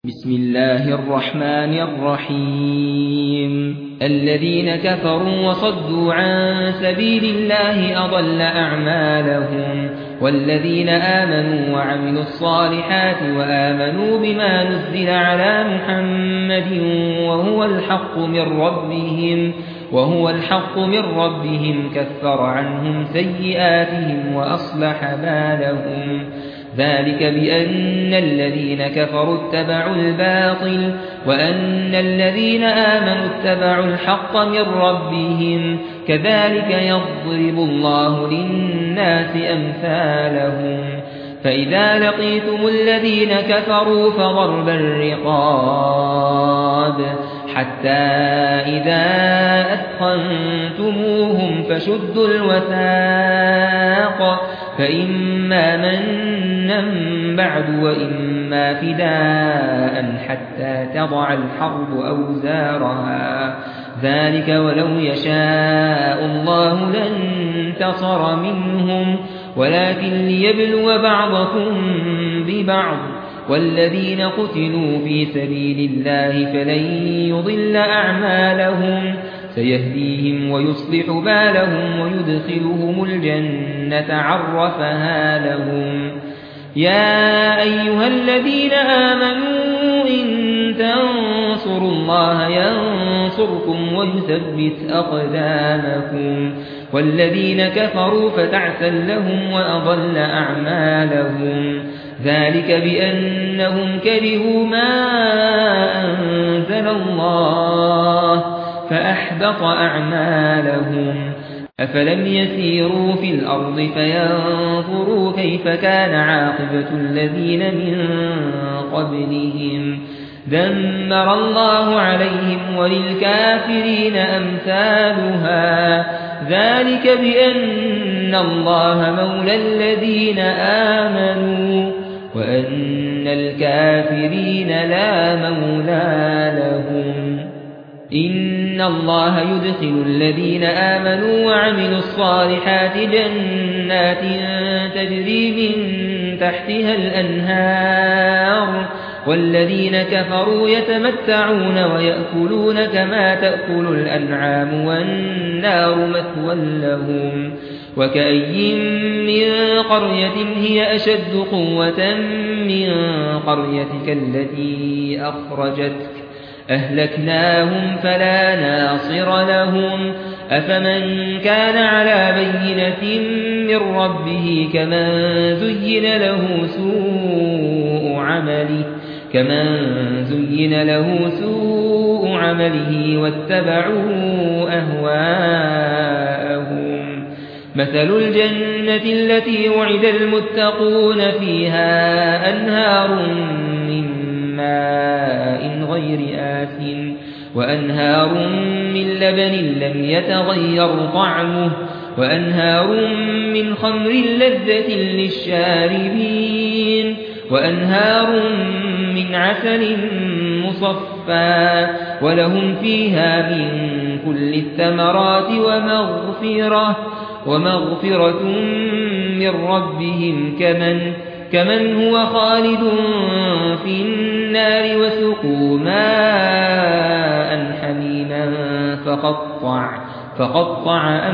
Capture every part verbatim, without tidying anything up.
بسم الله الرحمن الرحيم الذين كفروا وصدوا عن سبيل الله أضل أعمالهم والذين آمنوا وعملوا الصالحات وآمنوا بما نزل على محمد وهو الحق من ربهم وهو الحق من ربهم كفر عنهم سيئاتهم وأصلح بالهم ذلك بأن الذين كفروا اتبعوا الباطل وأن الذين آمنوا اتبعوا الحق من ربهم كذلك يضرب الله للناس أمثالهم فإذا لقيتم الذين كفروا فضرب الرقاب حتى إذا أثخنتموهم فشدوا الوثاق فإما منا بعد وإما فداء حتى تضع الحرب أوزارها ذلك ولو يشاء الله لانتصر منهم ولكن ليبلو بعضكم ببعض والذين قتلوا في سبيل الله فلن يضل أعمالهم سيهديهم ويصلح بالهم ويدخلهم الجنة عرفها لهم يا أيها الذين آمنوا إن تنصروا الله ينصركم ويثبت أقدامكم والذين كفروا فتعسا لهم وأضل أعمالهم ذلك بأنهم كرهوا ما أنزل الله فأحبط أعمالهم أفلم يسيروا في الأرض فينظروا كيف كان عاقبة الذين من قبلهم دمر الله عليهم وللكافرين أمثالها ذلك بأن الله مولى الذين آمنوا وأن الكافرين لا مولى لهم إن الله يدخل الذين آمنوا وعملوا الصالحات جنات تجري من تحتها الأنهار والذين كفروا يتمتعون ويأكلون كما تأكل الأنعام والنار مثوى لهم وكأي من قرية هي أشد قوة من قريتك التي أخرجتك أهلكناهم فلا ناصر لهم أفمن كان على بينة من ربه كمن زين له سوء عمله كمن زين له سوء عمله واتبعوا أهواءهم مثل الجنة التي وعد المتقون فيها أنهار من ماء غير آسن وأنهار من لبن لم يتغير طعمه وأنهار من خمر لذة للشاربين وأنهار من عسل مصفى ولهم فيها من كل الثمرات ومغفرة ومغفرة من ربهم كمن كمن هو خالد في النار وسقوا ماء حميما فقطع فقطع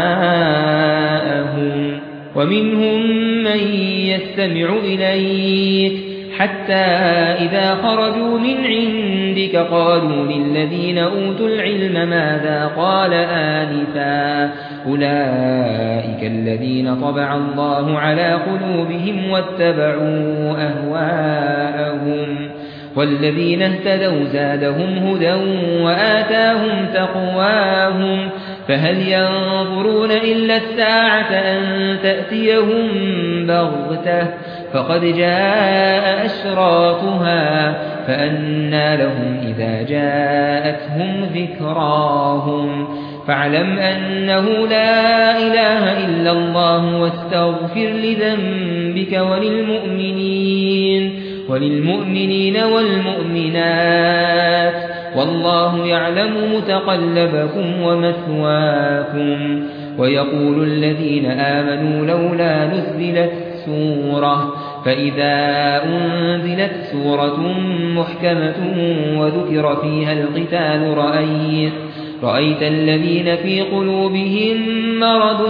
أمعاءهم ومنهم من يستمع إليك حتى إذا خرجوا من عندك قالوا للذين أوتوا العلم ماذا قال آنفا أولئك الذين طبع الله على قلوبهم واتبعوا أهواءهم والذين اهتدوا زادهم هدى وآتاهم تقواهم فهل ينظرون إلا الساعة أن تأتيهم بغتة فقد جاء أشراطها فأنى لهم إذا جاءتهم ذكراهم فاعلم أنه لا إله إلا الله واستغفر لذنبك وللمؤمنين وللمؤمنين والمؤمنات والله يعلم متقلبكم ومثواكم ويقول الذين آمنوا لولا نزلت سورة فإذا أنزلت سورة محكمة وذكر فيها القتال رأيت رأيت الذين في قلوبهم مرض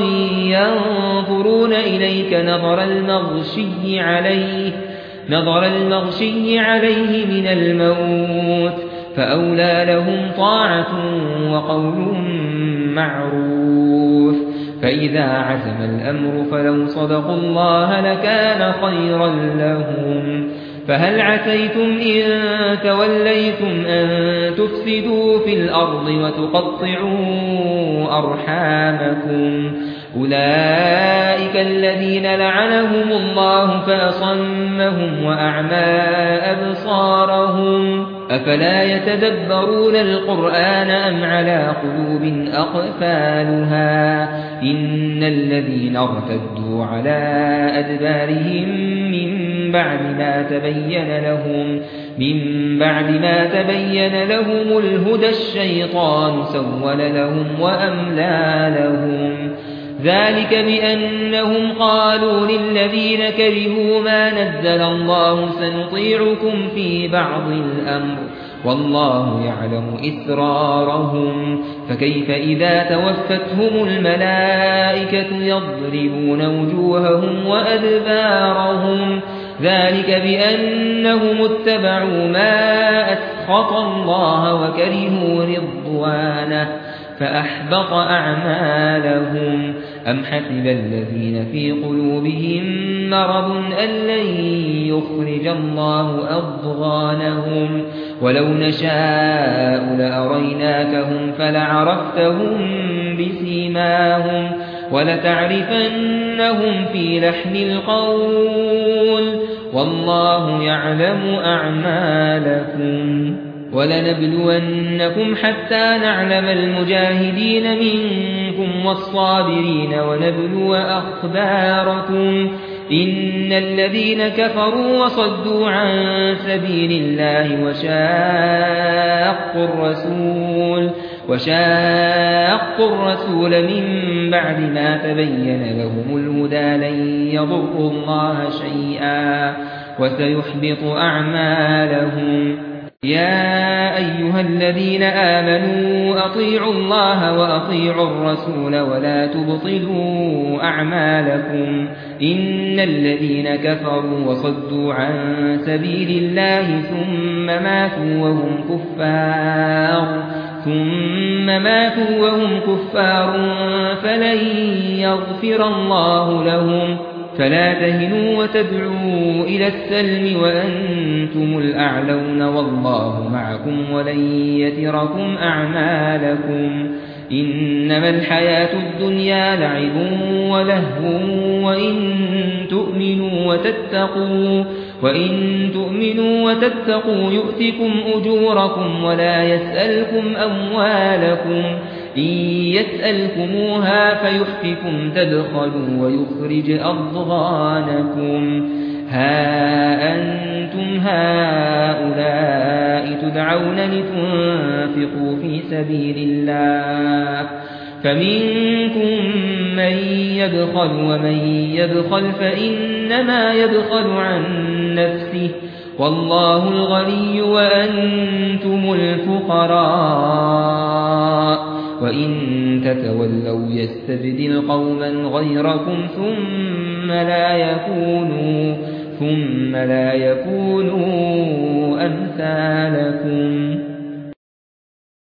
ينظرون إليك نظر المغشي عليه نظر المغشي عليه من الموت فأولى لهم طاعة وقول معروف فإذا عزم الأمر فلو صدقوا الله لكان خيرا لهم فهل عسيتم إن توليتم أن تفسدوا في الأرض وتقطعوا أرحامكم أولئك الذين لعنهم الله فأصمهم وأعمى أبصارهم أفلا يتدبرون القرآن أم على قلوب أقفالها إن الذين ارتدوا على أدبارهم من بعد ما تبين لهم من بعد ما تبين لهم الهدى الشيطان سول لهم وأملى لهم ذلك بأنهم قالوا للذين كرهوا ما نزل الله سنطيعكم في بعض الأمر والله يعلم إسرارهم فكيف إذا توفتهم الملائكة يضربون وجوههم وأدبارهم ذلك بأنهم اتبعوا ما أسخط الله وكرهوا رضوانه فأحبط أعمالهم أم حسب الذين في قلوبهم مرض أن لن يخرج الله أضغانهم ولو نشاء لأريناكهم فلعرفتهم بسيماهم ولتعرفنهم في لحن القول والله يعلم أعمالكم ولنبلونكم حتى نعلم المجاهدين منكم والصابرين ونبلو أخباركم إن الذين كفروا وصدوا عن سبيل الله وشاقوا الرسول وشاقوا الرسول من بعد ما تبين لهم الهدى لن يضروا الله شيئا وسيحبط أعمالهم يا أيها الذين آمنوا أطيعوا الله وأطيعوا الرسول ولا تبطلوا أعمالكم إن الذين كفروا وصدوا عن سبيل الله ثم ماتوا وهم كفار ثم ماتوا وهم كفار فلن يغفر الله لهم فلا تهنوا وتدعوا إلى السلم وأنتم الأعلون والله معكم ولن يتركم أعمالكم إنما الحياة الدنيا لعب ولهو وإن تؤمنوا وتتقوا وإن تؤمنوا وتتقوا يؤتكم أجوركم ولا يسألكم أموالكم إن يسألكموها فيحفكم تبخلوا ويخرج أضغانكم ها أنتم هؤلاء تدعون لتنفقوا في سبيل الله فمنكم من يبخل ومن يبخل فإنما يبخل عن نفسه والله الغني وأنتم الفقراء وإن تتولوا يستبدل قوما غيركم ثم لا يكونوا ثم لا يكونوا أمثالكم